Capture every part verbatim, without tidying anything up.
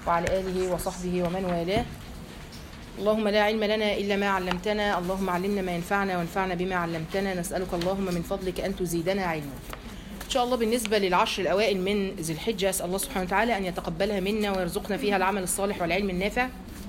وعلى آله وصحبه ومن والاه. اللهم لا علم لنا إلا ما علمتنا، اللهم علمنا ما ينفعنا وانفعنا بما علمتنا، نسألك اللهم من فضلك أن تزيدنا علما. إن شاء الله بالنسبة للعشر الأوائل من ذي الحجة أسأل الله سبحانه وتعالى أن يتقبلها منا ويرزقنا فيها العمل الصالح والعلم النافع.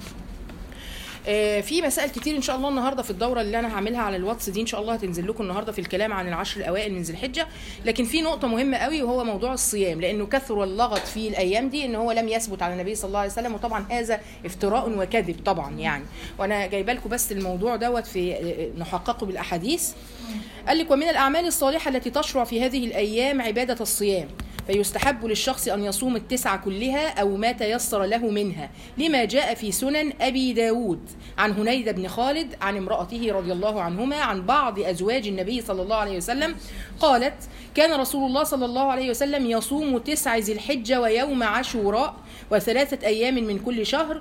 في مسائل كتير ان شاء الله النهارده في الدوره اللي انا هعملها على الواتس دي ان شاء الله هتنزل لكم النهارده في الكلام عن العشر الاوائل من ذي الحجه، لكن في نقطه مهمه قوي وهو موضوع الصيام، لانه كثر اللغط في الايام دي ان هو لم يثبت على النبي صلى الله عليه وسلم، وطبعا هذا افتراء وكذب طبعا يعني، وانا جايبه لكم بس الموضوع دوت في نحققه بالاحاديث. قال لك: ومن الاعمال الصالحه التي تشرع في هذه الايام عباده الصيام، فيستحب للشخص أن يصوم التسعة كلها أو ما تيسر له منها، لما جاء في سنن أبي داود عن هنيدة بن خالد عن امرأته رضي الله عنهما عن بعض أزواج النبي صلى الله عليه وسلم قالت: كان رسول الله صلى الله عليه وسلم يصوم تسع ذي الحجة ويوم عاشوراء وثلاثة أيام من كل شهر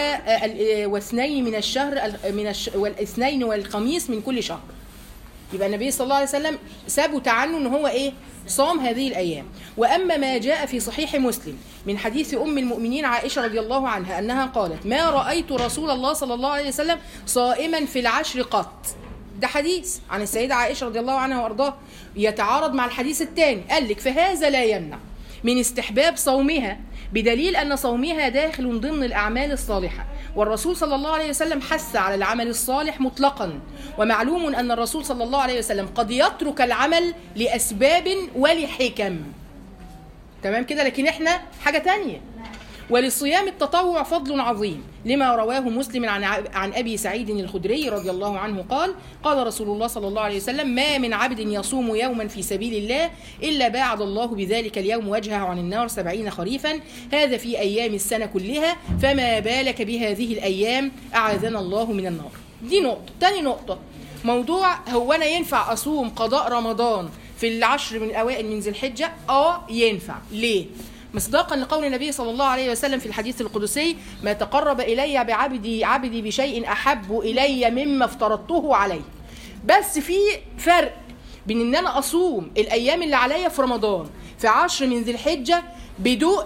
واثنين من الشهر من الش... والاثنين والخميس من كل شهر. يبقى النبي صلى الله عليه وسلم ثبت عنه ان هو ايه؟ صام هذه الايام. واما ما جاء في صحيح مسلم من حديث ام المؤمنين عائشه رضي الله عنها انها قالت: ما رايت رسول الله صلى الله عليه وسلم صائما في العشر قط. ده حديث عن السيده عائشه رضي الله عنها وارضاها يتعارض مع الحديث الثاني. قال لك: فهذا لا يمنع من استحباب صومها، بدليل أن صومها داخل ضمن الأعمال الصالحة، والرسول صلى الله عليه وسلم حث على العمل الصالح مطلقا، ومعلوم أن الرسول صلى الله عليه وسلم قد يترك العمل لأسباب ولحكم. تمام كده؟ لكن احنا حاجة تانية. وللصيام التطوع فضل عظيم، لما رواه مسلم عن عن ابي سعيد الخدري رضي الله عنه قال: قال رسول الله صلى الله عليه وسلم: ما من عبد يصوم يوما في سبيل الله الا باعد الله بذلك اليوم وجهه عن النار سبعين خريفا، هذا في ايام السنه كلها، فما بالك بهذه الايام، اعاذنا الله من النار. دي نقطه. تاني نقطه، موضوع هو انا ينفع اصوم قضاء رمضان في العشر من الاوائل من ذي الحجه؟ اه ينفع. ليه؟ مصداقا لقول النبي صلى الله عليه وسلم في الحديث القدسي: ما تقرب إلي بعبدي عبدي بشيء أحب إلي مما افترضته عليه. بس في فرق بين ان انا اصوم الايام اللي عليا في رمضان في عشر من ذي الحجة بدو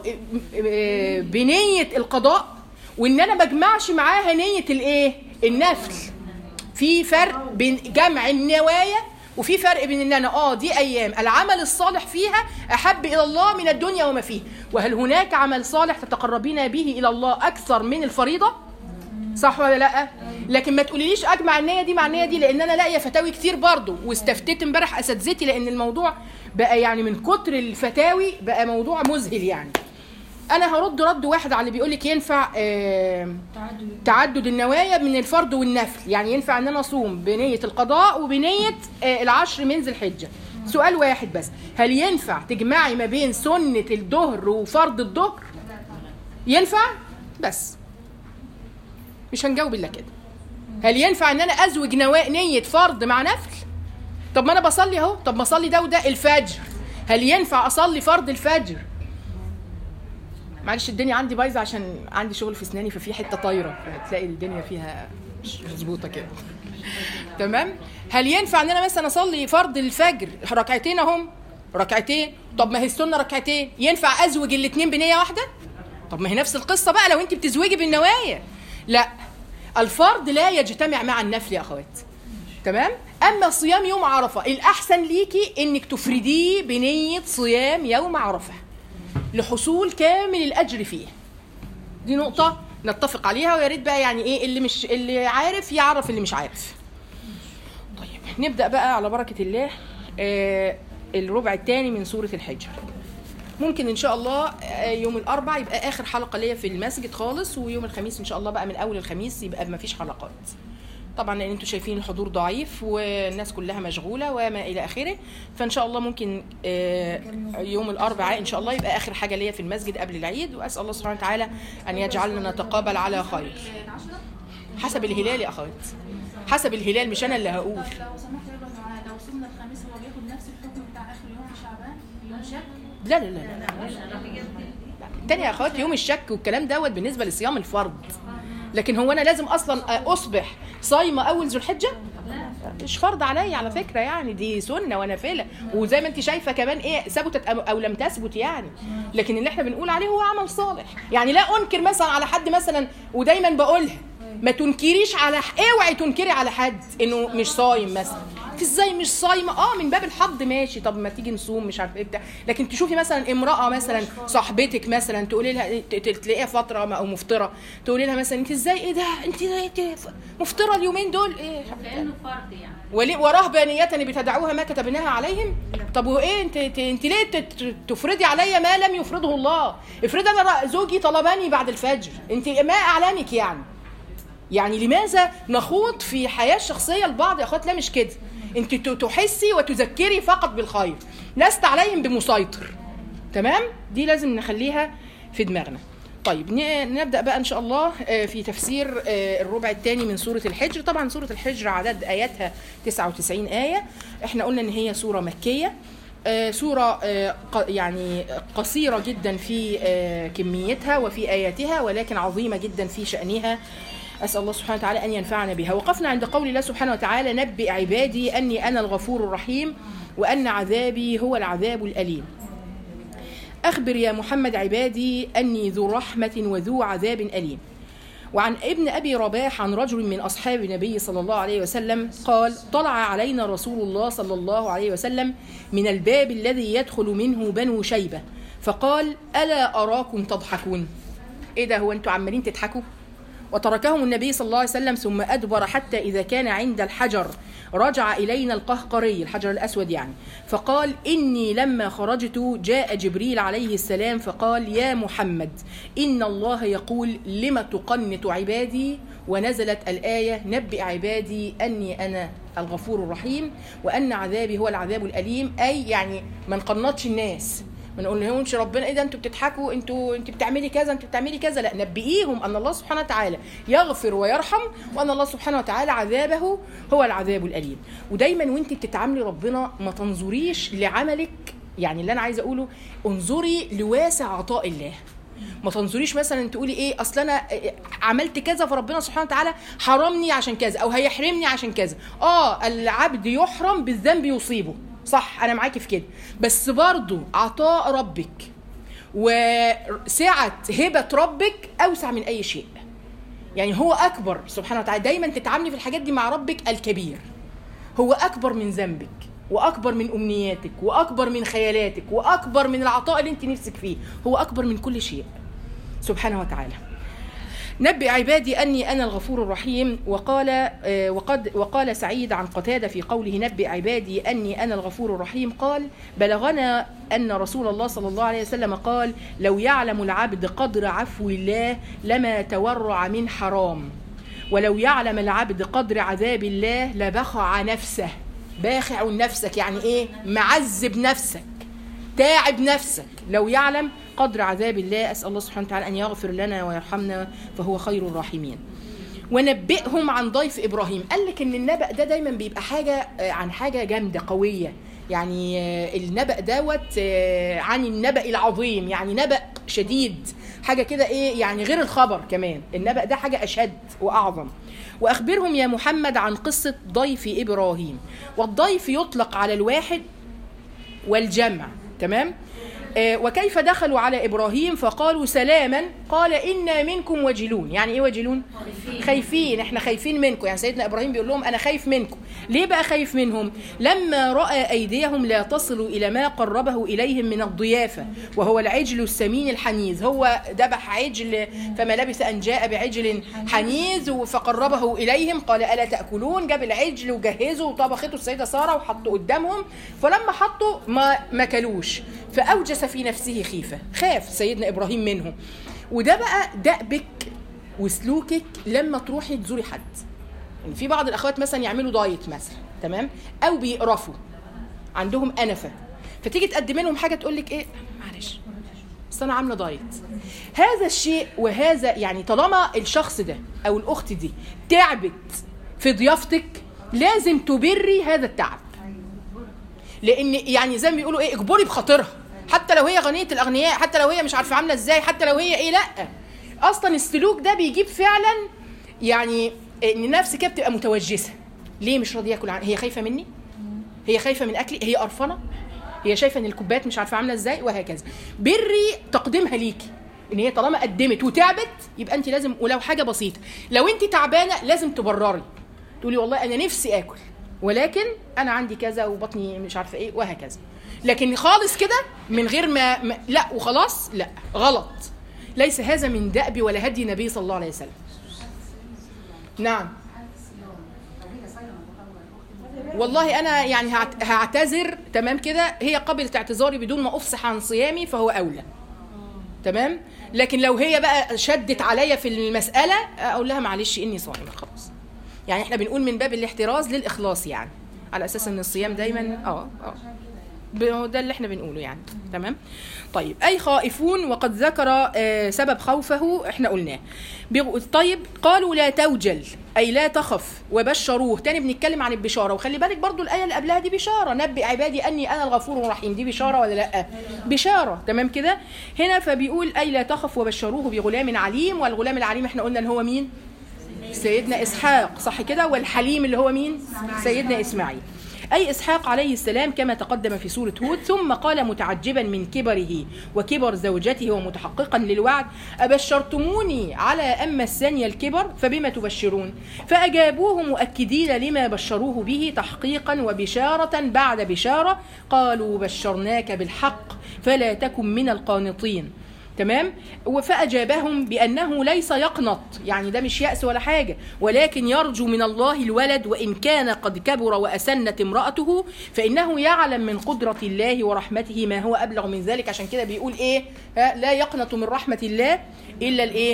بنية القضاء، وان انا بجمعش معاها نية الايه؟ النفل. في فرق بين جمع النوايا وفي فرق بين ان انا اه دي ايام العمل الصالح فيها احب الى الله من الدنيا وما فيه. وهل هناك عمل صالح تتقربين به الى الله اكثر من الفريضه؟ صح ولا لا؟ لكن ما تقوليليش اجمع النيه دي مع النيه دي، لان انا لاقيه فتاوي كتير برضو، واستفتيت امبارح اساتذتي لان الموضوع بقى يعني من كتر الفتاوي بقى موضوع مذهل يعني. انا هرد رد واحد على اللي بيقول لك ينفع آه تعدد النوايا من الفرض والنفل، يعني ينفع ان انا اصوم بنيه القضاء وبنيه آه العشر من ذي الحجه. سؤال واحد بس: هل ينفع تجمعي ما بين سنه الظهر وفرض الظهر؟ ينفع؟ بس مش هنجاوب الا كده. هل ينفع ان انا ازوج نيه فرض مع نفل؟ طب ما انا بصلي اهو، طب ما اصلي ده وده. الفجر، هل ينفع اصلي فرض الفجر؟ معلش الدنيا عندي بايظه عشان عندي شغل في اسناني، ففي حته طايره فتلاقي الدنيا فيها مش مظبوطه كده. تمام؟ هل ينفع ان انا مثلا اصلي فرض الفجر ركعتين اهم، ركعتين؟ طب ما هي السنه ركعتين، ينفع ازوج الاثنين بنيه واحده؟ طب ما هي نفس القصه بقى لو انت بتزوجي بالنوايا. لا، الفرض لا يجتمع مع النفل يا اخوات. تمام؟ اما صيام يوم عرفه الاحسن ليكي انك تفرديه بنيه صيام يوم عرفه لحصول كامل الاجر فيه. دي نقطه نتفق عليها، ويا ريت بقى يعني ايه اللي مش اللي عارف يعرف اللي مش عارف. طيب نبدا بقى على بركه الله. آه الربع الثاني من سوره الحجر. ممكن ان شاء الله آه يوم الاربعاء يبقى اخر حلقه ليا في المسجد خالص، ويوم الخميس ان شاء الله بقى من اول الخميس يبقى ما فيش حلقات، طبعا لان انتوا شايفين الحضور ضعيف والناس كلها مشغوله وما الى اخره. فان شاء الله ممكن يوم الاربعاء ان شاء الله يبقى اخر حاجه ليا في المسجد قبل العيد، واسال الله سبحانه وتعالى ان يجعلنا نتقابل على خير. حسب الهلال يا اخوات، حسب الهلال، مش انا اللي هقول. لو سمحت لو صمنا الخميس هو بياخد نفس الحكم بتاع اخر يوم في شعبان، يوم شك؟ لا لا لا لا تاني يا اخوات، يوم الشك والكلام دوت بالنسبه لصيام الفرض، لكن هو انا لازم اصلا اصبح صايمه اول ذو الحجه؟ مش فرض عليا على فكره، يعني دي سنه ونافله، وزي ما انت شايفه كمان ايه ثبتت او لم تثبت يعني. لكن اللي احنا بنقول عليه هو عمل صالح. يعني لا انكر مثلا على حد مثلا، ودايما بقولها ما تنكريش على اوعي تنكري على حد انه مش صايم مثلا. انت ازاي مش صايمه؟ اه من باب الحظ ماشي، طب ما تيجي نصوم مش عارف ايه بتاع. لكن تشوفي مثلا امراه مثلا صاحبتك مثلا تقولي لها تلاقيها فتره او مفطره، تقولي لها مثلا انت ازاي ايه ده انت مفطره اليومين دول ايه لانه فرض يعني، ولي ورهبانيه بتدعوها ما كتبناها عليهم. طب وايه انت انت ليه تفرضي عليا ما لم يفرضه الله؟ افرض انا زوجي طلباني بعد الفجر، انت ما اعلمك يعني. يعني لماذا نخوض في حياة شخصية البعض يا أخوات؟ لا مش كده. أنت تحسي وتذكري فقط بالخير، لست عليهم بمسيطر. تمام؟ دي لازم نخليها في دماغنا. طيب نبدأ بقى إن شاء الله في تفسير الربع الثاني من سورة الحجر. طبعا سورة الحجر عدد آياتها تسعة وتسعين آية. احنا قلنا إن هي سورة مكية، سورة يعني قصيرة جدا في كميتها وفي آياتها، ولكن عظيمة جدا في شأنها. أسأل الله سبحانه وتعالى أن ينفعنا بها. وقفنا عند قول الله سبحانه وتعالى: نبئ عبادي أني أنا الغفور الرحيم وأن عذابي هو العذاب الأليم. أخبر يا محمد عبادي أني ذو رحمة وذو عذاب أليم. وعن ابن أبي رباح عن رجل من أصحاب النبي صلى الله عليه وسلم قال: طلع علينا رسول الله صلى الله عليه وسلم من الباب الذي يدخل منه بنو شيبة فقال: ألا أراكم تضحكون؟ إيه ده، هو أنتوا عمالين تضحكوا؟ وتركهم النبي صلى الله عليه وسلم ثم أدبر حتى إذا كان عند الحجر رجع إلينا القهقري، الحجر الأسود يعني، فقال: إني لما خرجت جاء جبريل عليه السلام فقال: يا محمد إن الله يقول لم تقنط عبادي، ونزلت الآية: نبئ عبادي أني أنا الغفور الرحيم وأن عذابي هو العذاب الأليم. أي يعني ما نقنطش الناس، ما نقول لهمش ربنا ايه ده انتوا بتضحكوا، انتوا انت بتعملي كذا انت بتعملي كذا، لا، نبئيهم ان الله سبحانه وتعالى يغفر ويرحم، وان الله سبحانه وتعالى عذابه هو العذاب الاليم. ودايما وانت بتتعاملي ربنا ما تنظريش لعملك، يعني اللي انا عايزه اقوله انظري لواسع عطاء الله. ما تنظريش مثلا تقولي ايه اصل انا عملت كذا فربنا سبحانه وتعالى حرمني عشان كذا او هيحرمني عشان كذا. اه العبد يحرم بالذنب يصيبه، صح، انا معاكي في كده، بس برضو عطاء ربك وسعة هبة ربك اوسع من اي شيء. يعني هو اكبر سبحانه وتعالى. دايما تتعاملي في الحاجات دي مع ربك الكبير، هو اكبر من ذنبك واكبر من امنياتك واكبر من خيالاتك واكبر من العطاء اللي انت نفسك فيه، هو اكبر من كل شيء سبحانه وتعالى. نبئ عبادي أني أنا الغفور الرحيم. وقال وقد وقال سعيد عن قتادة في قوله نبئ عبادي أني أنا الغفور الرحيم قال: بلغنا أن رسول الله صلى الله عليه وسلم قال: لو يعلم العبد قدر عفو الله لما تورع من حرام، ولو يعلم العبد قدر عذاب الله لبخع نفسه. باخع نفسك يعني إيه؟ معذب نفسك، تاعب نفسك. لو يعلم قدر عذاب الله. أسأل الله سبحانه وتعالى أن يغفر لنا ويرحمنا فهو خير الراحمين. ونبئهم عن ضيف إبراهيم. قال لك إن النبأ ده دايما بيبقى حاجة عن حاجة جامدة قوية، يعني النبأ دوت عن النبأ العظيم، يعني نبأ شديد، حاجة كده إيه يعني غير الخبر كمان. النبأ ده حاجة أشد وأعظم. وأخبرهم يا محمد عن قصة ضيف إبراهيم. والضيف يطلق على الواحد والجمع، تمام؟ آه وكيف دخلوا على إبراهيم فقالوا سلاما قال إنا منكم وجلون. يعني إيه وجلون؟ خايفين. خايفين، إحنا خايفين منكم. يعني سيدنا إبراهيم بيقول لهم أنا خايف منكم. ليه بقى خايف منهم؟ لما رأى أيديهم لا تصل إلى ما قربه إليهم من الضيافة وهو العجل السمين الحنيذ. هو ذبح عجل فما لبث أن جاء بعجل حنيذ فقربه إليهم قال ألا تأكلون. جاب العجل وجهزه وطبخته السيدة سارة وحطه قدامهم، فلما حطوا ما ماكلوش فأوجس في نفسه خيفة، خاف سيدنا إبراهيم منه. وده بقى دأبك وسلوكك لما تروحي تزوري حد. يعني في بعض الأخوات مثلا يعملوا دايت مثلا، تمام، أو بيقرفوا عندهم أنفة، فتيجي تقدم لهم حاجة تقولك إيه معلش بس أنا عاملة دايت. هذا الشيء وهذا يعني طالما الشخص ده أو الأخت دي تعبت في ضيافتك لازم تبري هذا التعب، لأن يعني زي ما بيقولوا إيه اجبري بخاطرها، حتى لو هي غنية الأغنياء، حتى لو هي مش عارفة عاملة إزاي، حتى لو هي إيه، لأ أصلا السلوك ده بيجيب فعلا يعني إن نفسك كده بتبقى متوجسة. ليه مش راضي ياكل عني؟ هي خايفه مني؟ هي خايفه من اكلي؟ هي قرفانه؟ هي شايفه ان الكوبايات مش عارفه عامله ازاي؟ وهكذا. بري تقديمها ليكي، ان هي طالما قدمت وتعبت يبقى انت لازم، ولو حاجه بسيطه، لو انت تعبانه لازم تبرري، تقولي والله انا نفسي اكل ولكن انا عندي كذا وبطني مش عارفه ايه وهكذا. لكن خالص كده من غير ما, ما لا وخلاص، لا، غلط. ليس هذا من دأب ولا هدي النبي صلى الله عليه وسلم. نعم. والله انا يعني هعتذر تمام كده، هي قبلت اعتذاري بدون ما افصح عن صيامي فهو اولى، تمام. لكن لو هي بقى شدت عليا في المساله اقول لها معلش اني صائمه خلاص. يعني احنا بنقول من باب الاحتراز للاخلاص، يعني على اساس ان الصيام دايما اه اه ده اللي احنا بنقوله يعني، تمام. طيب اي خائفون، وقد ذكر آه سبب خوفه احنا قلناه. طيب قالوا لا توجل اي لا تخف وبشروه، تاني بنتكلم عن البشاره. وخلي بالك برضو الايه اللي قبلها دي بشاره، نبئ عبادي اني انا الغفور الرحيم، دي بشاره ولا لا؟ بشاره، تمام كده. هنا فبيقول اي لا تخف وبشروه بغلام عليم، والغلام العليم احنا قلنا ان هو مين؟ سيدنا اسحاق، صح كده. والحليم اللي هو مين؟ سيدنا اسماعيل، أي إسحاق عليه السلام كما تقدم في سورة هود. ثم قال متعجبا من كبره وكبر زوجته ومتحققا للوعد: أبشرتموني على أن مسني الكبر فبما تبشرون؟ فأجابوه مؤكدين لما بشروه به تحقيقا وبشارة بعد بشارة. قالوا بشرناك بالحق فلا تكن من القانطين، تمام. فأجابهم بأنه ليس يقنط، يعني ده مش يأس ولا حاجة، ولكن يرجو من الله الولد، وإن كان قد كبر وأسنت امرأته فإنه يعلم من قدرة الله ورحمته ما هو أبلغ من ذلك. عشان كده بيقول إيه؟ لا يقنط من رحمة الله إلا الإيه؟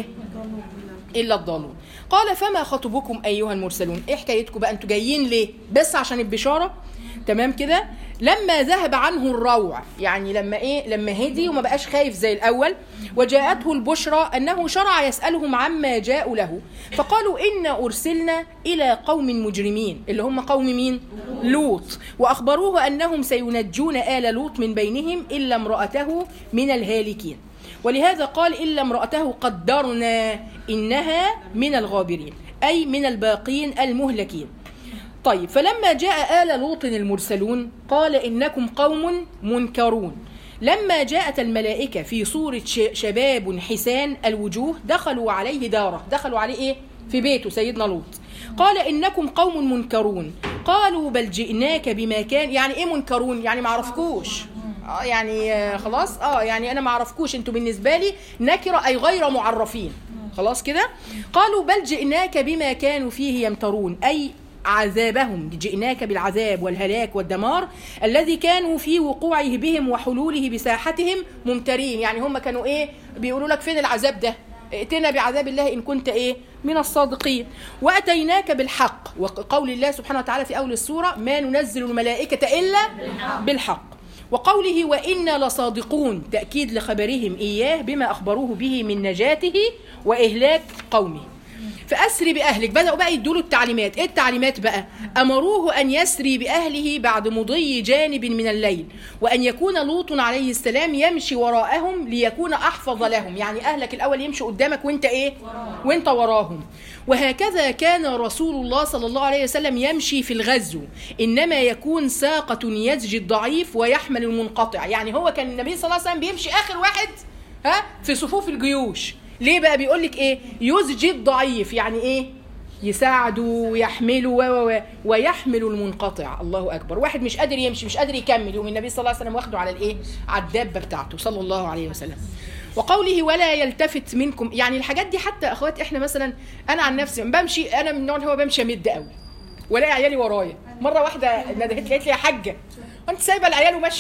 إلا الضالون. قال فما خطبكم أيها المرسلون؟ إيه حكايتكم بقى؟ أنتوا جايين ليه؟ بس عشان البشارة؟ تمام كده. لما ذهب عنه الروع، يعني لما ايه؟ لما هدي وما بقاش خايف زي الاول. وجاءته البشرى انه شرع يسالهم عما جاءوا له، فقالوا انا ارسلنا الى قوم مجرمين، اللي هم قوم مين؟ لوط. واخبروه انهم سينجون آل لوط من بينهم الا امراته من الهالكين. ولهذا قال الا امراته قدرنا انها من الغابرين، اي من الباقين المهلكين. طيب فلما جاء آل لوط المرسلون قال إنكم قوم منكرون. لما جاءت الملائكة في صورة شباب حسان الوجوه دخلوا عليه داره، دخلوا عليه إيه؟ في بيته سيدنا لوط. قال إنكم قوم منكرون. قالوا بل جئناك بما كان، يعني إيه منكرون؟ يعني ما عرفكوش، آه يعني آه خلاص اه يعني أنا ما عرفكوش، أنتوا بالنسبة لي نكرة أي غير معرفين، خلاص كده. قالوا بل جئناك بما كانوا فيه يمترون، أي عذابهم، جئناك بالعذاب والهلاك والدمار الذي كانوا في وقوعه بهم وحلوله بساحتهم ممترين. يعني هم كانوا ايه؟ بيقولوا لك فين العذاب ده؟ ائتنا بعذاب الله ان كنت ايه؟ من الصادقين. واتيناك بالحق، وقول الله سبحانه وتعالى في اول السوره: ما ننزل الملائكه الا بالحق. وقوله وإنا لصادقون، تأكيد لخبرهم إياه بما أخبروه به من نجاته وإهلاك قومه. فأسري بأهلك، بدأوا بقى يدولوا التعليمات. إيه التعليمات بقى؟ أمروه أن يسري بأهله بعد مضي جانب من الليل، وأن يكون لوط عليه السلام يمشي وراءهم ليكون أحفظ لهم، يعني أهلك الأول يمشي قدامك وإنت إيه؟ وإنت وراهم. وهكذا كان رسول الله صلى الله عليه وسلم يمشي في الغزو، إنما يكون ساقة يزجي الضعيف ويحمل المنقطع. يعني هو كان النبي صلى الله عليه وسلم بيمشي آخر واحد ها في صفوف الجيوش. ليه بقى؟ بيقول لك ايه؟ يزجي الضعيف، يعني ايه؟ يساعده ويحمله و و ويحمل المنقطع. الله اكبر. واحد مش قادر يمشي، مش قادر يكمل، يوم النبي صلى الله عليه وسلم واخده على الايه؟ على الدابه بتاعته صلى الله عليه وسلم. وقوله ولا يلتفت منكم، يعني الحاجات دي حتى اخوات احنا مثلا، انا عن نفسي بمشي، انا من النوع اللي هو بمشي امد قوي ولا عيالي ورايا. مره واحده ندهت لي قالت لي يا حاجه وانت سايبه العيال وماشيه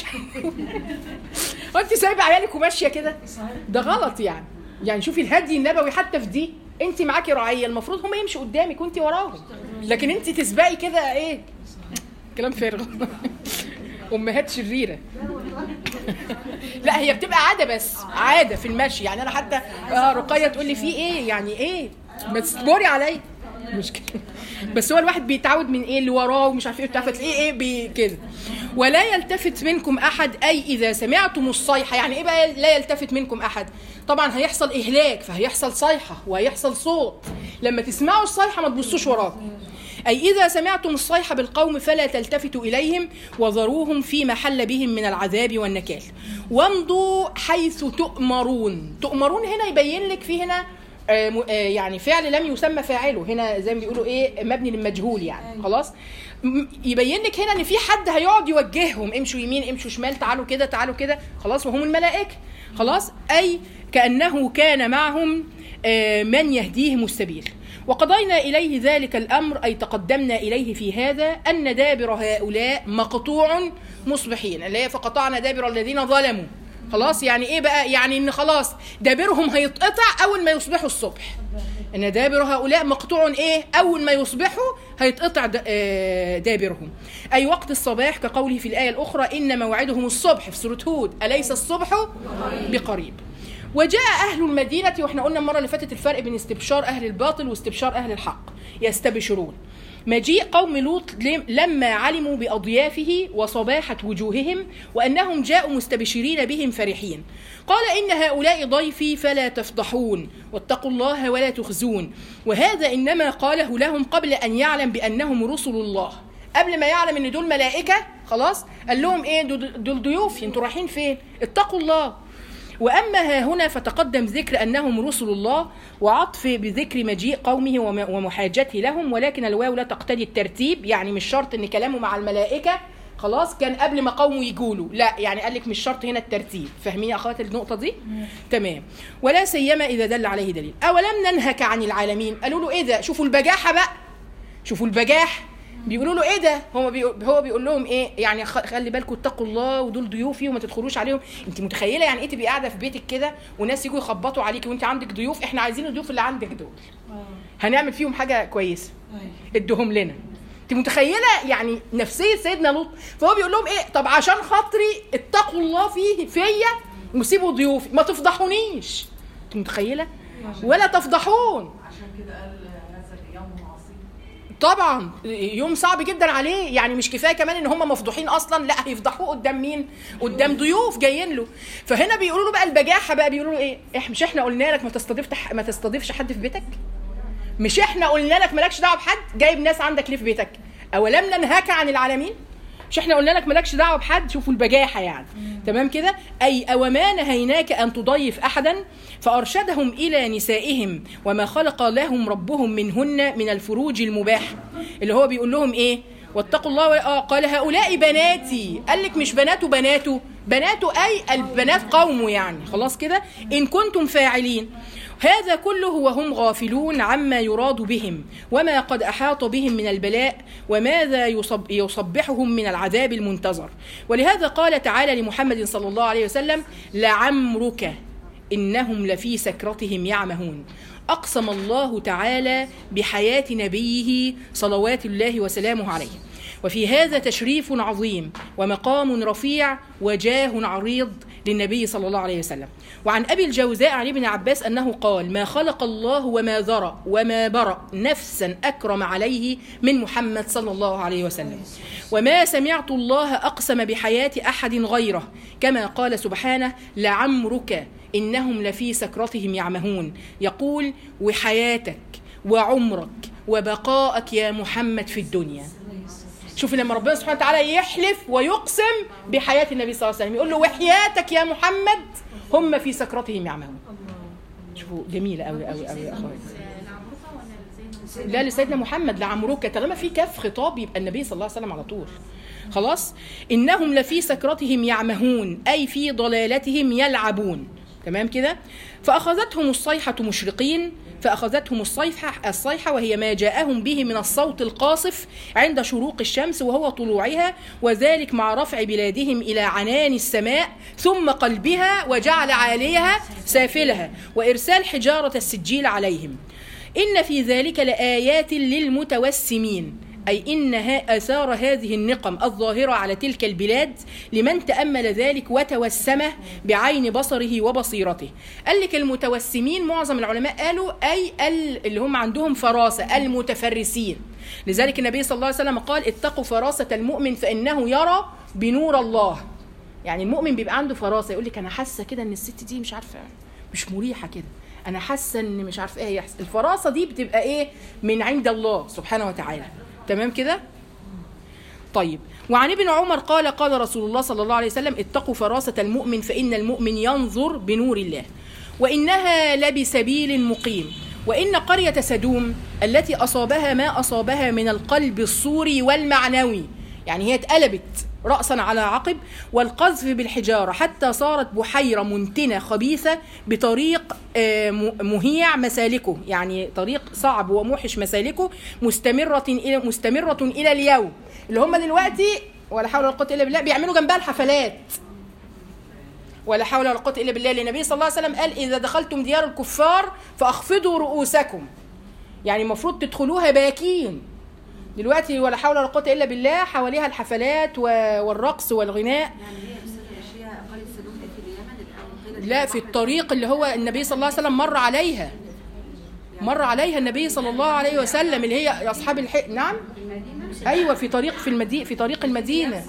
وانت سايبه عيالك وماشيه كده؟ ده غلط يعني. يعني شوفي الهدي النبوي حتى في دي، انت معاكي رعيه المفروض هم يمشوا قدامك وانت وراهم، لكن انت تسبقي كده ايه؟ كلام فارغ امهات شريره لا هي بتبقى عاده، بس عاده في المشي. يعني انا حتى اه رقيه تقول لي في ايه؟ يعني ايه؟ ما تصبري عليا، مش كده. بس هو الواحد بيتعود من ايه اللي وراه ومش عارف ايه بتاع، فتلاقيه ايه كده. ولا يلتفت منكم احد، اي اذا سمعتم الصيحه. يعني ايه بقى لا يلتفت منكم احد؟ طبعا هيحصل اهلاك، فهيحصل صيحه وهيحصل صوت. لما تسمعوا الصيحه ما تبصوش وراكم. أي إذا سمعتم الصيحة بالقوم فلا تلتفتوا إليهم وذروهم في محل بهم من العذاب والنكال وامضوا حيث تؤمرون. تؤمرون هنا يبين لك في هنا يعني فعل لم يسمى فاعله، هنا زي ما بيقولوا ايه مبني للمجهول يعني. خلاص يبين لك هنا ان في حد هيقعد يوجههم، امشوا يمين امشوا شمال، تعالوا كده تعالوا كده، خلاص، وهم الملائكه. خلاص اي كأنه كان معهم من يهديهم السبيل. وقضينا إليه ذلك الأمر أي تقدمنا إليه في هذا أن دابر هؤلاء مقطوع مصبحين، اللي هي فقطعنا دابر الذين ظلموا. خلاص يعني ايه بقى؟ يعني ان خلاص دابرهم هيتقطع اول ما يصبحوا الصبح، ان دابر هؤلاء مقطوع ايه؟ اول ما يصبحوا هيتقطع دابرهم، اي وقت الصباح، كقوله في الآية الأخرى إن موعدهم الصبح في سورة هود أليس الصبح بقريب. وجاء أهل المدينة، واحنا قلنا المرة اللي فاتت الفرق بين استبشار أهل الباطل واستبشار أهل الحق، يستبشرون. مجيء قوم لوط لما علموا بأضيافه وصباحة وجوههم وأنهم جاءوا مستبشرين بهم فرحين، قال إن هؤلاء ضيفي فلا تفضحون واتقوا الله ولا تخزون. وهذا إنما قاله لهم قبل أن يعلم بأنهم رسل الله، قبل ما يعلم إن دول ملائكة. خلاص قال لهم إيه؟ دول ضيوفي، انتوا رايحين فين؟ اتقوا الله. وأما ها هنا فتقدم ذكر أنهم رسل الله وعطف بذكر مجيء قومه ومحاجته لهم، ولكن الواو لا تقتضي الترتيب، يعني مش شرط ان كلامه مع الملائكة خلاص كان قبل ما قومه يقولوا، لا يعني قال لك مش شرط هنا الترتيب. فاهمين يا اخوات النقطة دي؟ تمام. ولا سيما إذا دل عليه دليل. أولم ننهك عن العالمين؟ قالوا له إيه ده؟ شوفوا البجاحة بقى، شوفوا البجاح. بيقولوا له ايه ده؟ هو بيقول هو بيقول لهم ايه؟ يعني خلي بالكم اتقوا الله ودول ضيوفي وما تدخلوش عليهم. انت متخيله يعني ايه تبقي قاعده في بيتك كده وناس يجوا يخبطوا عليكي وانت عندك ضيوف؟ احنا عايزين الضيوف اللي عندك دول هنعمل فيهم حاجه كويسه، ادوهم لنا. انت متخيله يعني نفسيه سيدنا لوط؟ فهو بيقول لهم ايه؟ طب عشان خاطري اتقوا الله فيه فيا وسيبوا ضيوفي، ما تفضحونيش. انت متخيله؟ ولا تفضحون. عشان كده قال طبعا يوم صعب جدا عليه، يعني مش كفايه كمان ان هم مفضوحين اصلا، لا هيفضحوه قدام مين؟ قدام ضيوف جايين له. فهنا بيقولوا له بقى البجاحه بقى، بيقولوا له ايه؟ احنا مش احنا قلنا لك ما تستضيفش ما تستضيفش حد في بيتك؟ مش احنا قلنا لك مالكش دعوه بحد؟ جايب ناس عندك ليه في بيتك؟ اولم ننهك عن العالمين؟ مش احنا قلنا لك مالكش دعوه بحد؟ شوفوا البجاحه يعني. تمام كده؟ اي اوما نهيناك ان تضيف احدا، فارشدهم الى نسائهم وما خلق لهم ربهم منهن من الفروج المباح، اللي هو بيقول لهم ايه؟ واتقوا الله. آه قال هؤلاء بناتي، قال لك مش بناته بناته بناته اي البنات قومه يعني. خلاص كده؟ ان كنتم فاعلين. هذا كله وهم غافلون عما يراد بهم وما قد أحاط بهم من البلاء وماذا يصب يصبحهم من العذاب المنتظر. ولهذا قال تعالى لمحمد صلى الله عليه وسلم لعمرك إنهم لفي سكرتهم يعمهون. أقسم الله تعالى بحياة نبيه صلوات الله وسلامه عليه، وفي هذا تشريف عظيم ومقام رفيع وجاه عريض للنبي صلى الله عليه وسلم. وعن أبي الجوزاء عن ابن عباس أنه قال ما خلق الله وما ذرى وما برأ نفسا أكرم عليه من محمد صلى الله عليه وسلم، وما سمعت الله أقسم بحياة أحد غيره، كما قال سبحانه لعمرك إنهم لفي سكرتهم يعمهون، يقول وحياتك وعمرك وبقاءك يا محمد في الدنيا. شوف لما ربنا سبحانه وتعالى يحلف ويقسم بحياة النبي صلى الله عليه وسلم يقول له وحياتك يا محمد هم في سكرتهم يعمهون. شوفوا جميلة قوي قوي قوي يا أخواتي. لا لسيدنا محمد لعمرك، طالما في كاف خطاب يبقى النبي صلى الله عليه وسلم على طول. خلاص إنهم لفي سكرتهم يعمهون أي في ضلالتهم يلعبون. تمام كده؟ فأخذتهم الصيحة مشرقين، فأخذتهم الصيحة الصيحة وهي ما جاءهم به من الصوت القاصف عند شروق الشمس وهو طلوعها، وذلك مع رفع بلادهم إلى عنان السماء ثم قلبها وجعل عاليها سافلها وإرسال حجارة السجيل عليهم. إن في ذلك لآيات للمتوسمين، أي إنها آثار هذه النقم الظاهرة على تلك البلاد لمن تأمل ذلك وتوسمه بعين بصره وبصيرته. قال لك المتوسمين معظم العلماء قالوا أي اللي هم عندهم فراسة، المتفرسين. لذلك النبي صلى الله عليه وسلم قال اتقوا فراسة المؤمن فإنه يرى بنور الله. يعني المؤمن بيبقى عنده فراسة، يقول لك أنا حاسة كده إن الست دي مش عارفة مش مريحة كده، أنا حاسة إن مش عارفة إيه يحصل. الفراسة دي بتبقى إيه؟ من عند الله سبحانه وتعالى. تمام كده؟ طيب. وعن ابن عمر قال قال رسول الله صلى الله عليه وسلم اتقوا فراسة المؤمن فإن المؤمن ينظر بنور الله وإنها لبسبيل مقيم وإن قرية سدوم التي أصابها ما أصابها من القلب الصوري والمعنوي، يعني هي اتقلبت رأسا على عقب، والقذف بالحجارة حتى صارت بحيرة منتنة خبيثة بطريق مهيع مسالكه، يعني طريق صعب وموحش مسالكه، مستمرة إلى مستمرة إلى اليوم، اللي هم دلوقتي ولا حول ولا قوة إلا بالله بيعملوا جنبها الحفلات. ولا حول ولا قوة إلا بالله. النبي صلى الله عليه وسلم قال إذا دخلتم ديار الكفار فأخفضوا رؤوسكم، يعني المفروض تدخلوها باكين. دلوقتي ولا حول ولا قوة إلا بالله حواليها الحفلات والرقص والغناء. لا، في الطريق اللي هو النبي صلى الله عليه وسلم مر عليها مر عليها النبي صلى الله عليه وسلم، اللي هي أصحاب الحق. نعم أيوة، في طريق في المدينة في طريق المدينة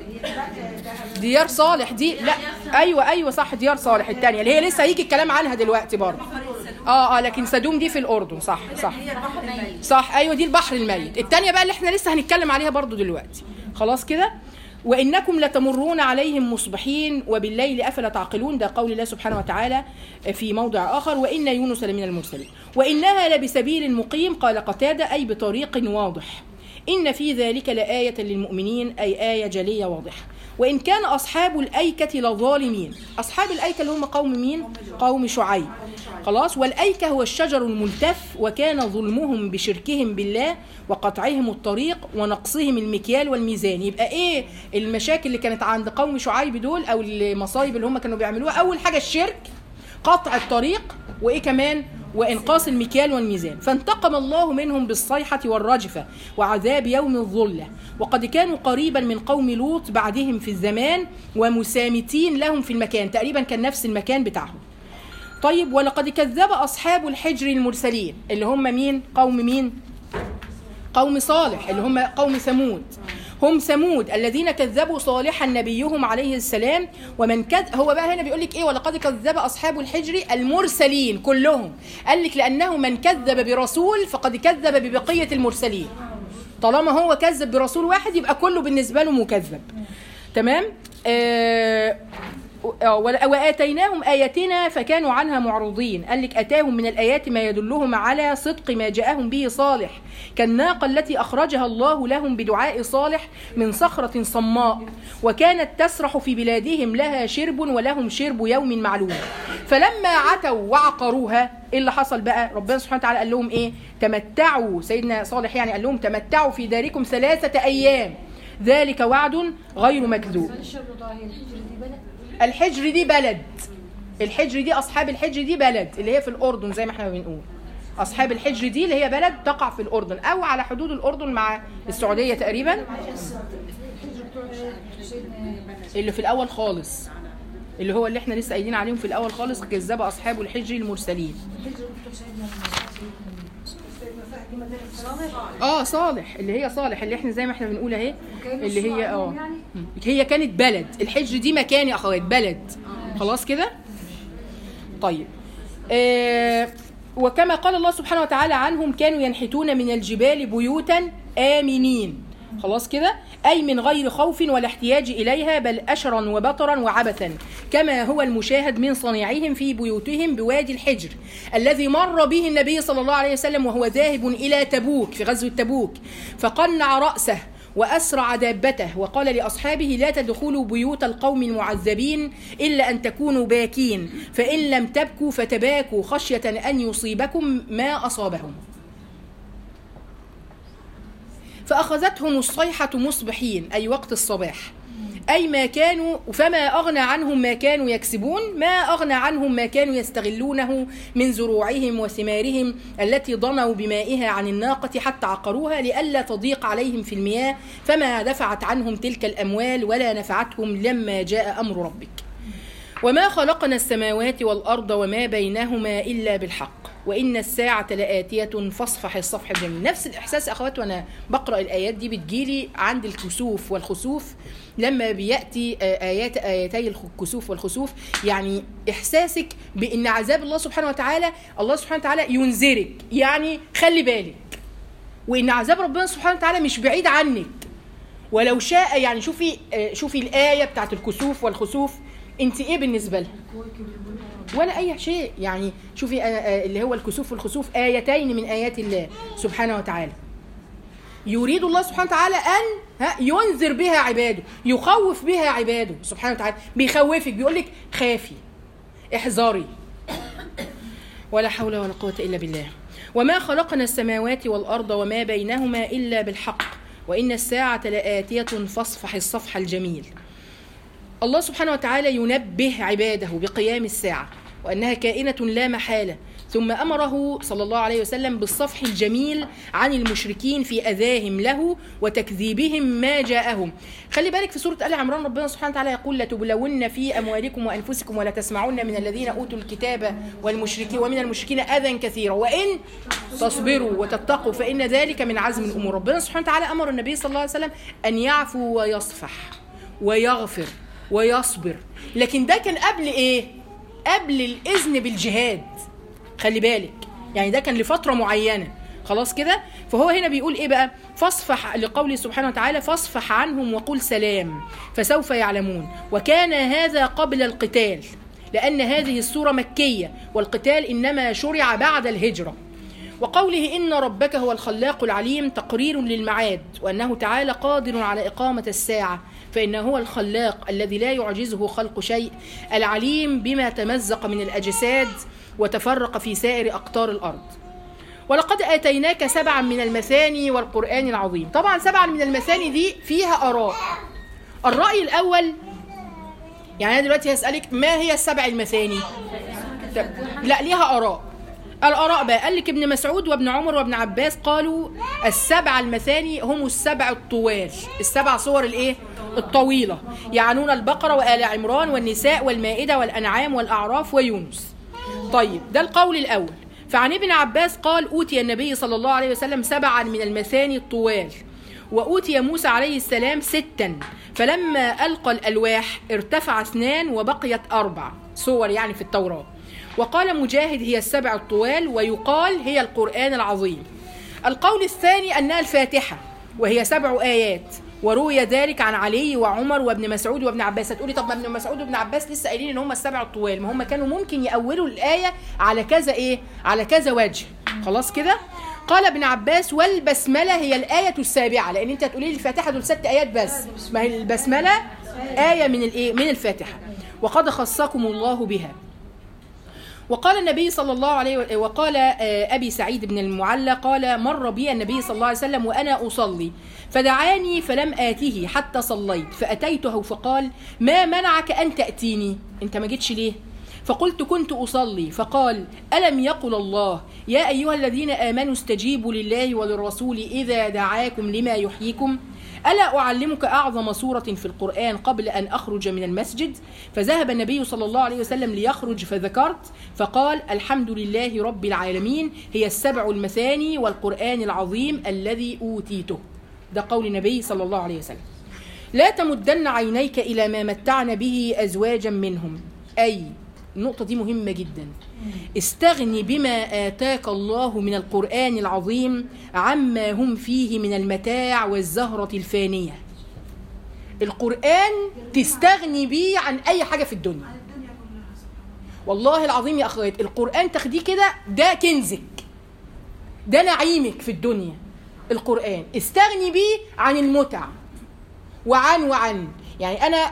ديار صالح دي. لا ايوه ايوه صح، ديار صالح الثانيه اللي هي لسه هيجي الكلام عنها دلوقتي برضه. اه اه لكن سدوم دي في الاردن. صح صح صح ايوه، دي البحر الميت. الثانيه بقى اللي احنا لسه هنتكلم عليها برضه دلوقتي. خلاص كده. وانكم لتمرون عليهم مصبحين وبالليل افلا تعقلون، ده قول الله سبحانه وتعالى في موضع اخر. وان يونس لمن المرسلين وانها لبسبيل مقيم، قال قتادة اي بطريق واضح. إن في ذلك لآية للمؤمنين، أي آية جلية واضحة. وإن كان أصحاب الأيكة لظالمين، أصحاب الأيكة اللي هم قوم مين؟ قوم شعيب. خلاص. والأيكة هو الشجر الملتف، وكان ظلمهم بشركهم بالله وقطعهم الطريق ونقصهم المكيال والميزان. يبقى إيه المشاكل اللي كانت عند قوم شعيب دول أو المصايب اللي هم كانوا بيعملوها؟ أول حاجة الشرك، قطع الطريق، وإيه كمان؟ وإنقاص المكيال والميزان. فانتقم الله منهم بالصيحة والرجفة وعذاب يوم الظلة، وقد كانوا قريبا من قوم لوط بعدهم في الزمان ومسامتين لهم في المكان، تقريبا كان نفس المكان بتاعهم. طيب. ولقد كذب أصحاب الحجر المرسلين، اللي هم مين؟ قوم مين؟ قوم صالح، اللي هم قوم ثمود. هم ثمود الذين كذبوا صالحا نبيهم عليه السلام. ومن كذب، هو بقى هنا بيقول لك ايه؟ ولقد كذب اصحاب الحجر المرسلين كلهم. قال لك لانه من كذب برسول فقد كذب ببقيه المرسلين. طالما هو كذب برسول واحد يبقى كله بالنسبه له مكذب. تمام. آه وآتيناهم آياتنا فكانوا عنها معرضين. قال لك أتاهم من الآيات ما يدلهم على صدق ما جاءهم به صالح، كالناقة التي أخرجها الله لهم بدعاء صالح من صخرة صماء، وكانت تسرح في بلادهم لها شرب ولهم شرب يوم معلوم. فلما عتوا وعقروها، إيه اللي حصل بقى؟ ربنا سبحانه وتعالى قال لهم إيه؟ تمتعوا. سيدنا صالح يعني قال لهم تمتعوا في داركم ثلاثة أيام، ذلك وعد غير مكذوب. الحجر دي بلد، الحجر دي أصحاب الحجر دي بلد اللي هي في الأردن زي ما احنا بنقول. أصحاب الحجر دي اللي هي بلد تقع في الأردن أو على حدود الأردن مع السعودية تقريبا. اللي في الأول خالص، اللي هو اللي احنا لسه قايلين عليهم في الأول خالص، كذب أصحاب الحجر المرسلين. اه صالح، اللي هي صالح اللي احنا زي ما احنا بنقول اهي، اللي هي اه هي كانت بلد. الحجر دي مكان يا اخوات، بلد. خلاص كده. طيب. آه وكما قال الله سبحانه وتعالى عنهم كانوا ينحتون من الجبال بيوتا آمنين. خلاص كده. أي من غير خوف ولا احتياج إليها، بل أشرا وبطرا وعبثا، كما هو المشاهد من صنيعهم في بيوتهم بوادي الحجر الذي مر به النبي صلى الله عليه وسلم وهو ذاهب إلى تبوك في غزوة تبوك، فقنع رأسه وأسرع دابته وقال لأصحابه لا تدخلوا بيوت القوم المعذبين إلا أن تكونوا باكين، فإن لم تبكوا فتباكوا خشية أن يصيبكم ما أصابهم. فأخذتهم الصيحة مصبحين، أي وقت الصباح، أي ما كانوا، فما أغنى عنهم ما كانوا يكسبون، ما أغنى عنهم ما كانوا يستغلونه من زروعهم وثمارهم التي ضنوا بمائها عن الناقة حتى عقروها لئلا تضيق عليهم في المياه، فما دفعت عنهم تلك الأموال ولا نفعتهم لما جاء أمر ربك. وما خلقنا السماوات والأرض وما بينهما إلا بالحق وإن الساعة لآتية فاصفح الصفح الجميل. نفس الإحساس أخوات وأنا بقرأ الآيات دي بتجيلي عند الكسوف والخسوف، لما بيأتي آيات آياتي الكسوف والخسوف، يعني إحساسك بأن عذاب الله سبحانه وتعالى، الله سبحانه وتعالى ينذرك، يعني خلي بالك وان عذاب ربنا سبحانه وتعالى مش بعيد عنك ولو شاء. يعني شوفي شوفي الايه بتاعت الكسوف والخسوف، انت ايه بالنسبه لها؟ ولا اي شيء. يعني شوفي اللي هو الكسوف والخسوف ايتين من ايات الله سبحانه وتعالى، يريد الله سبحانه وتعالى ان ها ينذر بها عباده، يخوف بها عباده سبحانه وتعالى. بيخوفك، بيقول لك خافي، احذري. ولا حول ولا قوه الا بالله. وما خلقنا السماوات والارض وما بينهما الا بالحق وان الساعه لآتية فاصفح الصفح الجميل. الله سبحانه وتعالى ينبه عباده بقيام الساعه وانها كائنه لا محاله، ثم أمره صلى الله عليه وسلم بالصفح الجميل عن المشركين في أذاهم له وتكذيبهم ما جاءهم. خلي بالك في سورة آل عمران ربنا سبحانه وتعالى يقول لتبلون في أموالكم وأنفسكم ولا تسمعون من الذين أوتوا الكتاب والمشركين ومن المشركين أذى كثيرا وإن تصبروا وتتقوا فإن ذلك من عزم الأمور. ربنا سبحانه وتعالى أمر النبي صلى الله عليه وسلم أن يعفو ويصفح ويغفر ويصبر، لكن ده كان قبل إيه؟ قبل الإذن بالجهاد. خلي بالك، يعني ده كان لفترة معينة، خلاص كده. فهو هنا بيقول ايه بقى؟ فاصفح، لقوله سبحانه وتعالى فاصفح عنهم وقل سلام فسوف يعلمون. وكان هذا قبل القتال، لأن هذه السورة مكية والقتال إنما شرع بعد الهجرة. وقوله إن ربك هو الخلاق العليم تقرير للمعاد، وأنه تعالى قادر على إقامة الساعة، فإنه هو الخلاق الذي لا يعجزه خلق شيء، العليم بما تمزق من الأجساد وتفرق في سائر أقطار الأرض. ولقد آتيناك سبعا من المثاني والقرآن العظيم. طبعا سبعا من المثاني دي فيها آراء. الرأي الأول، يعني أنا دلوقتي هسألك ما هي السبع المثاني؟ لا، ليها آراء. الآراء بقى قال لك ابن مسعود وابن عمر وابن عباس قالوا السبع المثاني هم السبع الطوال، السبع صور الايه؟ الطويلة، يعنون البقرة وآل عمران والنساء والمائدة والأنعام والأعراف ويونس. طيب، ده القول الأول. فعن ابن عباس قال أوتي النبي صلى الله عليه وسلم سبعا من المثاني الطوال، وأوتي موسى عليه السلام ستا، فلما ألقى الألواح ارتفع اثنان وبقيت أربع صور يعني في التوراة. وقال مجاهد هي السبع الطوال، ويقال هي القرآن العظيم. القول الثاني أنها الفاتحة وهي سبع آيات، وروي ذلك عن علي وعمر وابن مسعود وابن عباس. هتقولي طب ما ابن مسعود وابن عباس لسه قايلين ان هم السبع الطوال، ما هم كانوا ممكن يأولوا الآية على كذا ايه؟ على كذا وجه، خلاص كده. قال ابن عباس والبسملة هي الآية السابعة، لأن انت هتقولي لي الفاتحة دول ست آيات بس، ما هي البسملة آية من الايه؟ من الفاتحة. وقد خصكم الله بها. وقال النبي صلى الله عليه وسلم، وقال أبي سعيد بن المعلى قال مر بي النبي صلى الله عليه وسلم وأنا أصلي فدعاني فلم آته حتى صليت، فأتيته فقال ما منعك أن تأتيني؟ أنت ما جيتش ليه؟ فقلت كنت أصلي. فقال ألم يقل الله يا أيها الذين آمنوا استجيبوا لله وللرسول إذا دعاكم لما يحييكم؟ ألا أعلمك أعظم سورة في القرآن قبل أن أخرج من المسجد؟ فذهب النبي صلى الله عليه وسلم ليخرج فذكرت، فقال الحمد لله رب العالمين هي السبع المثاني والقرآن العظيم الذي أوتيته. ده قول النبي صلى الله عليه وسلم. لا تمدن عينيك إلى ما متعنا به أزواجا منهم، أي النقطة دي مهمة جدا، استغني بما آتاك الله من القرآن العظيم عما هم فيه من المتاع والزهرة الفانية. القرآن تستغني بيه عن أي حاجة في الدنيا. والله العظيم يا أخوات، القرآن تاخديه كده، ده كنزك، ده نعيمك في الدنيا. القرآن استغني بيه عن المتع وعن وعن يعني أنا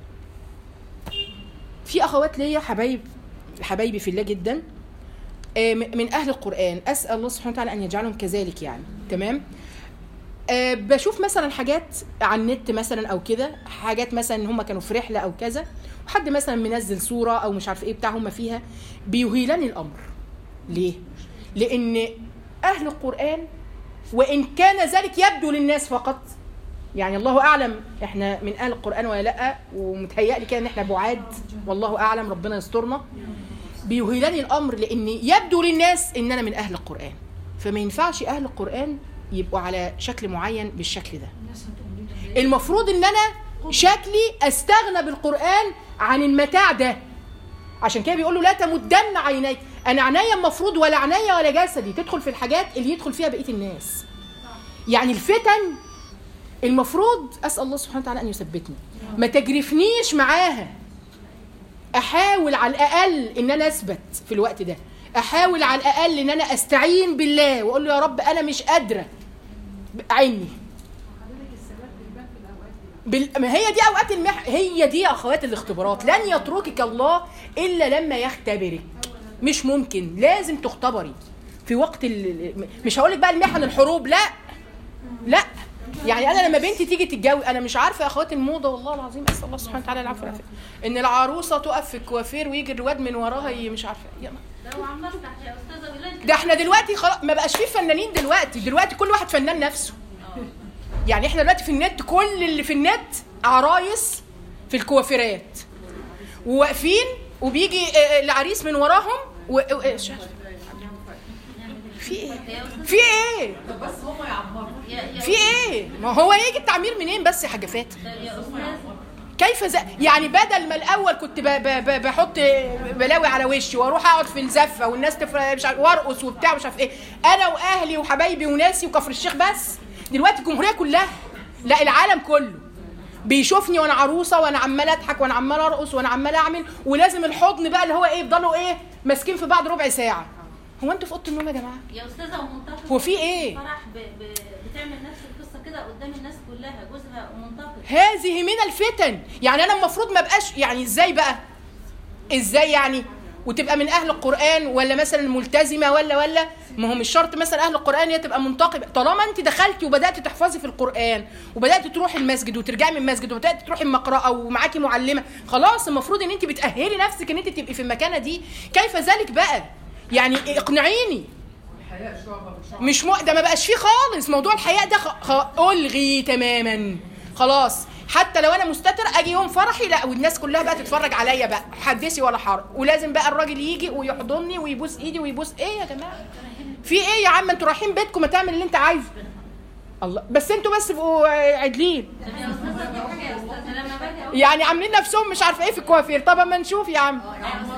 في أخوات ليا حبايب حبايبي في الله جدا من أهل القرآن، أسأل الله سبحانه وتعالى أن يجعلهم كذلك يعني، تمام. أه بشوف مثلا حاجات على النت مثلا أو كده، حاجات مثلا هم كانوا في رحلة أو كذا، وحد مثلا منزل صورة أو مش عارف إيه بتاع هم فيها، بيهيلني الأمر. ليه؟ لأن أهل القرآن وإن كان ذلك يبدو للناس فقط، يعني الله أعلم إحنا من أهل القرآن ولا لأ، ومتهيألي كده إن إحنا بعاد، والله أعلم، ربنا يسترنا. بيهيلني الأمر لأن يبدو للناس إن أنا من أهل القرآن، فما ينفعش أهل القرآن يبقوا على شكل معين بالشكل ده. المفروض إن أنا شكلي أستغنى بالقرآن عن المتاع ده. عشان كده بيقولوا لا تمدن عينيك. أنا عناية المفروض ولا عناية ولا جسدي تدخل في الحاجات اللي يدخل فيها بقية الناس. يعني الفتن المفروض اسال الله سبحانه وتعالى ان يثبتني، ما تجرفنيش معاها، احاول على الاقل ان انا اثبت في الوقت ده، احاول على الاقل ان انا استعين بالله واقول له يا رب انا مش قادره عيني. بال... ما هي دي اوقات المح... هي دي يا اخوات الاختبارات، لن يتركك الله الا لما يختبرك، مش ممكن، لازم تختبري في وقت ال... مش هقولك بقى المحن الحروب، لا لا، يعني انا لما بنتي تيجي تتجوز، انا مش عارفه يا اخوات الموضه والله العظيم، اسال الله سبحانه وتعالى العفو والعافيه، ان العروسه تقف في الكوافير ويجي الواد من وراها مش عارفه يا ده احنا دلوقتي خلاص ما بقاش فيه فنانين دلوقتي، دلوقتي كل واحد فنان نفسه. يعني احنا دلوقتي في النت كل اللي في النت عرايس في الكوافيرات وواقفين وبيجي العريس من وراهم و... في ايه في ايه بس هم يعمروا في ايه، ما هو يجي التعمير منين بس يا حاجه فات؟ كيف زي يعني بدل ما الاول كنت ب... ب... ب... بحط بلاوي على وشي واروح اقعد في الزفه والناس تفرق مش عارف وارقص وبتاع مش عارف ايه، انا واهلي وحبايبي وناسي وكفر الشيخ، بس دلوقتي الجمهوريه كلها، لا العالم كله بيشوفني وانا عروسه وانا عماله اضحك وانا عماله ارقص وانا عماله اعمل، ولازم الحضن بقى اللي هو ايه، يفضلوا ايه ماسكين في بعض ربع ساعه. هو انتوا في اوضه النوم يا جماعه يا استاذه ومنتقد؟ هو في ايه؟ فرح ب... ب... بتعمل نفس القصه كده قدام الناس كلها، جوزها ومنتقد. هذه من الفتن، يعني انا المفروض ما بقاش، يعني ازاي بقى ازاي يعني، وتبقى من اهل القران ولا مثلا ملتزمه ولا ولا ما هو مش شرط مثلا اهل القران هي تبقى منتقبه، طالما انت دخلتي وبداتي تحفظي في القران وبداتي تروحي المسجد وترجعي من المسجد وبداتي تروحي المقرأه ومعاكي معلمه، خلاص المفروض ان انت بتاهلي نفسك ان انت تبقي في المكانه دي. كيف ذلك بقى؟ يعني اقنعيني. مش م... ده ما بقاش فيه خالص موضوع الحياء ده، خ... خ... الغي تماما خلاص. حتى لو انا مستتر اجي يوم فرحي لا والناس كلها بقى تتفرج عليا بقى، حدثي ولا حرج، ولازم بقى الراجل يجي ويحضني ويبوس ايدي ويبوس ايه يا جماعه؟ في ايه يا عم؟ انتوا رايحين بيتكم ما تعمل اللي انت عايزه. الله، بس انتوا بس بقوا عادلين يعني عاملين نفسهم مش عارفه ايه في الكوافير. طب اما نشوف يا عم.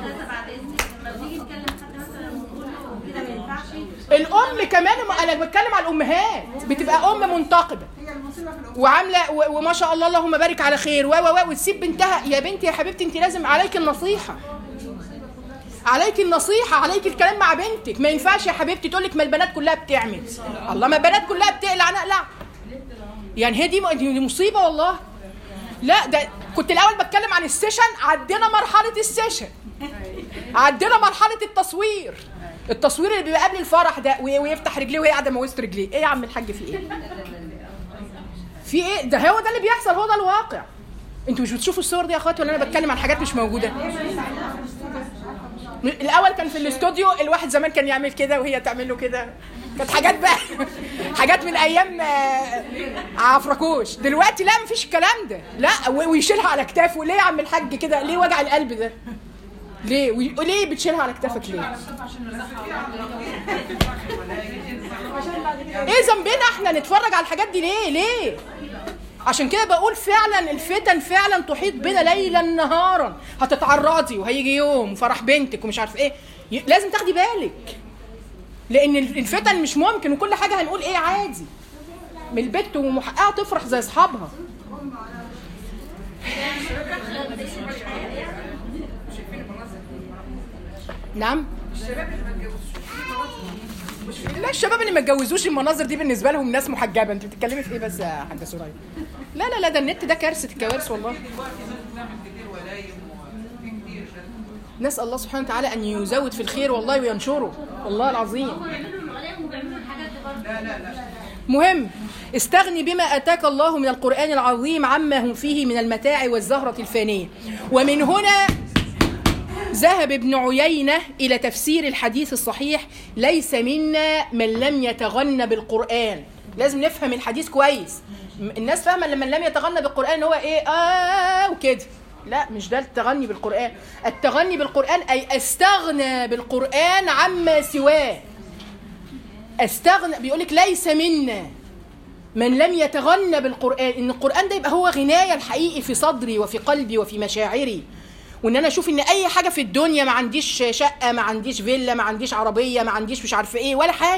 الام كمان، انا بتكلم على الامهات، بتبقى ام منتقبه وعامله وما شاء الله اللهم بارك على خير و و وتسيب بنتها. يا بنتي يا حبيبتي انت لازم عليك النصيحه، عليك النصيحه، عليك الكلام مع بنتك. ما ينفعش يا حبيبتي تقول لك ما البنات كلها بتعمل، الله ما البنات كلها بتقلع نقلع، يعني هي دي دي مصيبه والله. لا ده كنت الاول بتكلم عن السيشن، عدينا مرحله السيشن، عدينا مرحله التصوير، التصوير اللي بيبقى قبل الفرح ده ويفتح رجليه وهي قاعده موسط رجليه. ايه يا عم الحاج في ايه؟ في ايه؟ ده هو ده اللي بيحصل، هو ده الواقع. انتوا مش بتشوفوا الصور دي يا اخواتي ولا انا بتكلم عن حاجات مش موجوده؟ الاول كان في الاستوديو الواحد زمان كان يعمل كده وهي تعمل له كده، كانت حاجات بقى حاجات من ايام عفركوش. دلوقتي لا مفيش الكلام ده، لا ويشيلها على كتافه. ليه يا عم الحاج كده؟ ليه وجع القلب ده؟ ليه وليه بتشيلها على كتافك ليه؟ ايه ذنبنا احنا نتفرج على الحاجات دي ليه؟ ليه؟ عشان كده بقول فعلا الفتن فعلا تحيط بنا ليلا نهارا. هتتعرضي وهيجي يوم فرح بنتك ومش عارف ايه، لازم تاخدي بالك، لان الفتن مش ممكن وكل حاجه هنقول ايه عادي من البت ومحققه تفرح زي اصحابها. نعم. لا الشباب اللي ما اتجوزوش المناظر دي بالنسبه لهم ناس محجبه. انت بتتكلمي في ايه بس يا حاجه سوريا؟ لا لا لا ده النت ده كارثه الكوارث والله. نسال الله سبحانه وتعالى ان يزود في الخير والله وينشره والله العظيم. مهم استغني بما اتاك الله من القران العظيم عما هم فيه من المتاع والزهره الفانيه. ومن هنا ذهب ابن عيينة إلى تفسير الحديث الصحيح ليس منا من لم يتغنى بالقرآن. لازم نفهم الحديث كويس. الناس فاهمة لما لم يتغنى بالقرآن هو إيه آه وكده، لا مش ده التغني بالقرآن. التغني بالقرآن أي استغنى بالقرآن عما سواه. استغنى بيقولك ليس منا من لم يتغنى بالقرآن، إن القرآن ده يبقى هو غناية الحقيقي في صدري وفي قلبي وفي مشاعري، وان انا اشوف ان اي حاجه في الدنيا ما عنديش شقه، ما عنديش فيلا، ما عنديش عربيه، ما عنديش مش عارفه ايه ولا حاجه،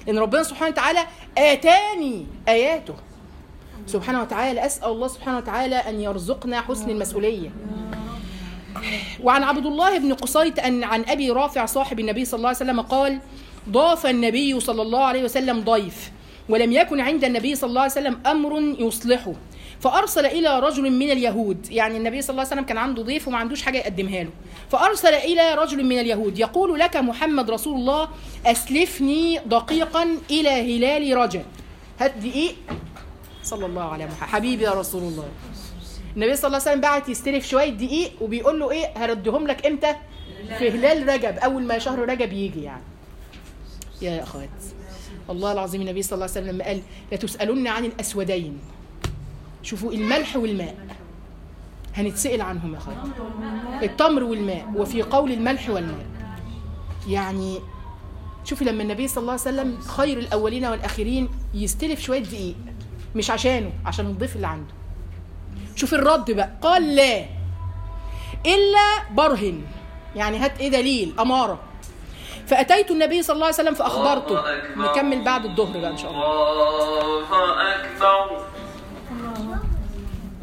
ان ربنا سبحانه وتعالى اتاني اياته سبحانه وتعالى. اسال الله سبحانه وتعالى ان يرزقنا حسن المسؤوليه. وعن عبد الله بن قصيط ان عن ابي رافع صاحب النبي صلى الله عليه وسلم قال: ضاف النبي صلى الله عليه وسلم ضيف ولم يكن عند النبي صلى الله عليه وسلم امر يصلحه فارسل الى رجل من اليهود. يعني النبي صلى الله عليه وسلم كان عنده ضيف وما عندوش حاجه يقدمها له، فارسل الى رجل من اليهود يقول: لك محمد رسول الله اسلفني دقيقا الى هلال رجب. هات دقيق صلى الله عليه محمد حبيبي يا رسول الله. النبي صلى الله عليه وسلم بعت يستلف شويه دقيق وبيقول له ايه؟ هردهم لك امتى؟ في هلال رجب، اول ما شهر رجب يجي. يعني يا اخوات والله العظيم النبي صلى الله عليه وسلم لما قال: لتسالن عن الاسودين، شوفوا الملح والماء هنتسأل عنهم يا اخوات، التمر والماء، وفي قول الملح والماء. يعني شوفي لما النبي صلى الله عليه وسلم خير الاولين والاخرين يستلف شويه دقيق مش عشانه، عشان الضيف اللي عنده. شوف الرد بقى، قال: لا الا برهن، يعني هات ايه دليل اماره. فاتيت النبي صلى الله عليه وسلم فاخبرته. نكمل بعد الظهر بقى ان شاء الله.